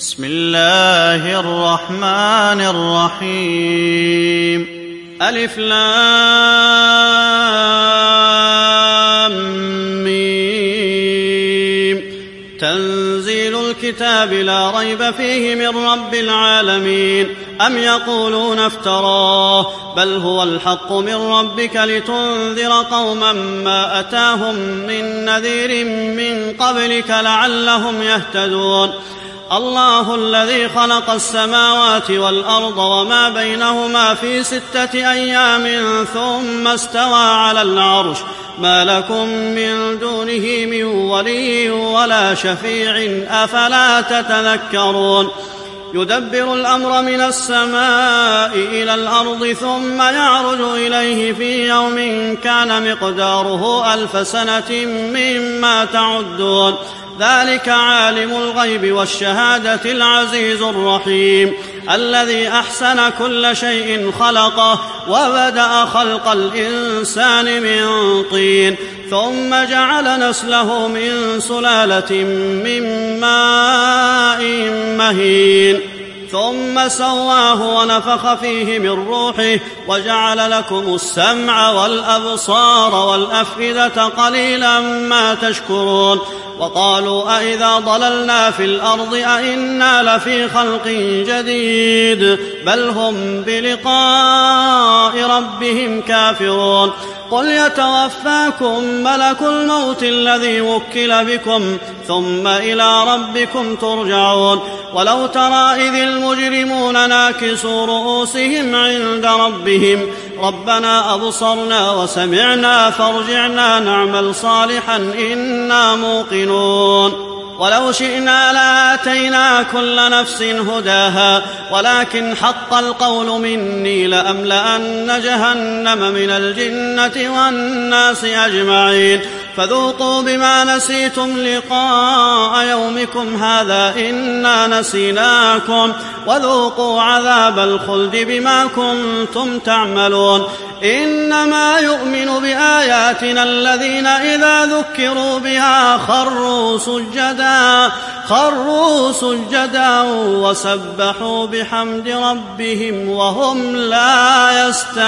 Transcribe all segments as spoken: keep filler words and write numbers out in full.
بسم الله الرحمن الرحيم ألف لام ميم تنزيل الكتاب لا ريب فيه من رب العالمين أم يقولون افتراه بل هو الحق من ربك لتنذر قوما ما أتاهم من نذير من قبلك لعلهم يهتدون الله الذي خلق السماوات والأرض وما بينهما في ستة أيام ثم استوى على العرش ما لكم من دونه من ولي ولا شفيع أفلا تتذكرون يدبر الأمر من السماء إلى الأرض ثم يعرج إليه في يوم كان مقداره ألف سنة مما تعدون ذلك عالم الغيب والشهادة العزيز الرحيم الذي أحسن كل شيء خلقه وبدأ خلق الإنسان من طين ثم جعل نسله من سلالة من ماء مهين ثم سواه ونفخ فيه من روحه وجعل لكم السمع والأبصار والأفئدة قليلا ما تشكرون وقالوا أئذا ضللنا في الأرض أئنا لفي خلق جديد بل هم بلقاء ربهم كافرون قل يتوفاكم ملك الموت الذي وكل بكم ثم إلى ربكم ترجعون ولو ترى إذ المجرمون ناكسوا رؤوسهم عند ربهم ربنا أبصرنا وسمعنا فارجعنا نعمل صالحا إنا موقنون ولو شئنا لآتينا كل نفس هداها ولكن حق القول مني لأملأن جهنم من الجنة والناس أجمعين فذوقوا بما نسيتم لقاء يومكم هذا إنا نسيناكم وذوقوا عذاب الخلد بما كنتم تعملون إنما يؤمن بآياتنا الذين إذا ذكروا بها خروا سجدا خروا سجدا وسبحوا بحمد ربهم وهم لا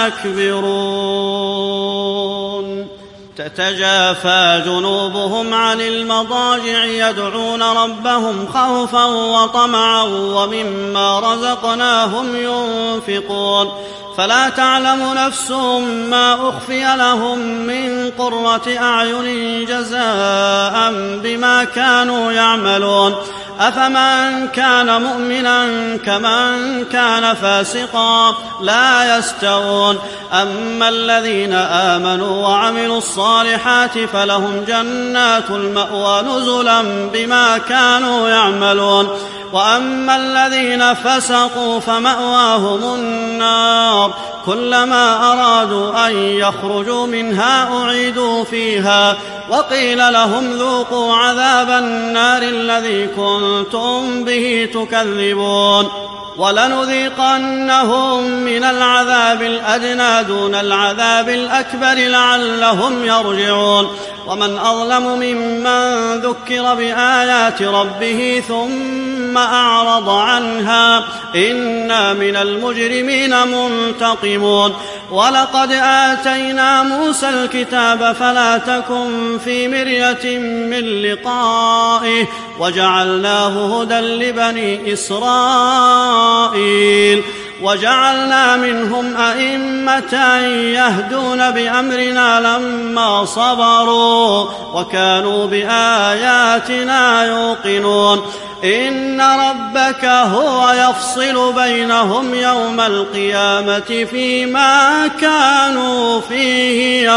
يستكبرون تتجافى جنوبهم عن المضاجع يدعون ربهم خوفا وطمعا ومما رزقناهم ينفقون فلا تعلم نفس ما أخفي لهم من قرة أعين جزاء بما كانوا يعملون أفمن كان مؤمنا كمن كان فاسقا لا يستوون أما الذين آمنوا وعملوا الصالحات فلهم جنات المأوى نزلا بما كانوا يعملون وأما الذين فسقوا فمأواهم النار كلما أرادوا أن يخرجوا منها أعيدوا فيها وقيل لهم ذوقوا عذاب النار الذي كنتم به تكذبون ولنذيقنهم من العذاب الأدنى دون العذاب الأكبر لعلهم يرجعون ومن أظلم ممن ذكر بآيات ربه ثم أعرض عنها إنا من المجرمين منتقمون ولقد آتينا موسى الكتاب فلا تكن في مرية من لقائه وجعلناه هدى لبني إسرائيل وجعلنا منهم أئمة يهدون بأمرنا لما صبروا وكانوا بآياتنا يوقنون إن ربك هو يفصل بينهم يوم القيامة فيما كانوا فيه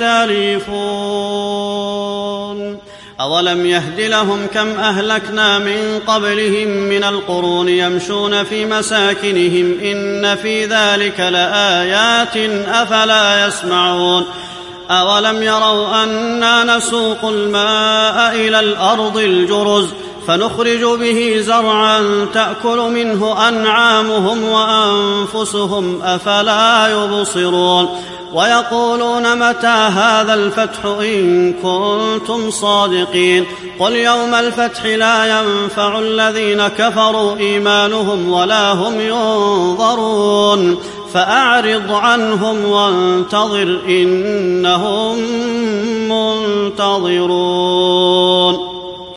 يختلفون أولم يهد لهم كم أهلكنا من قبلهم من القرون يمشون في مساكنهم إن في ذلك لآيات أفلا يسمعون أولم يروا أنا نسوق الماء إلى الأرض الجرز فنخرج به زرعا تأكل منه أنعامهم وأنفسهم أفلا يبصرون ويقولون متى هذا الفتح إن كنتم صادقين قل يوم الفتح لا ينفع الذين كفروا إيمانهم ولا هم ينظرون فأعرض عنهم وانتظر إنهم منتظرون.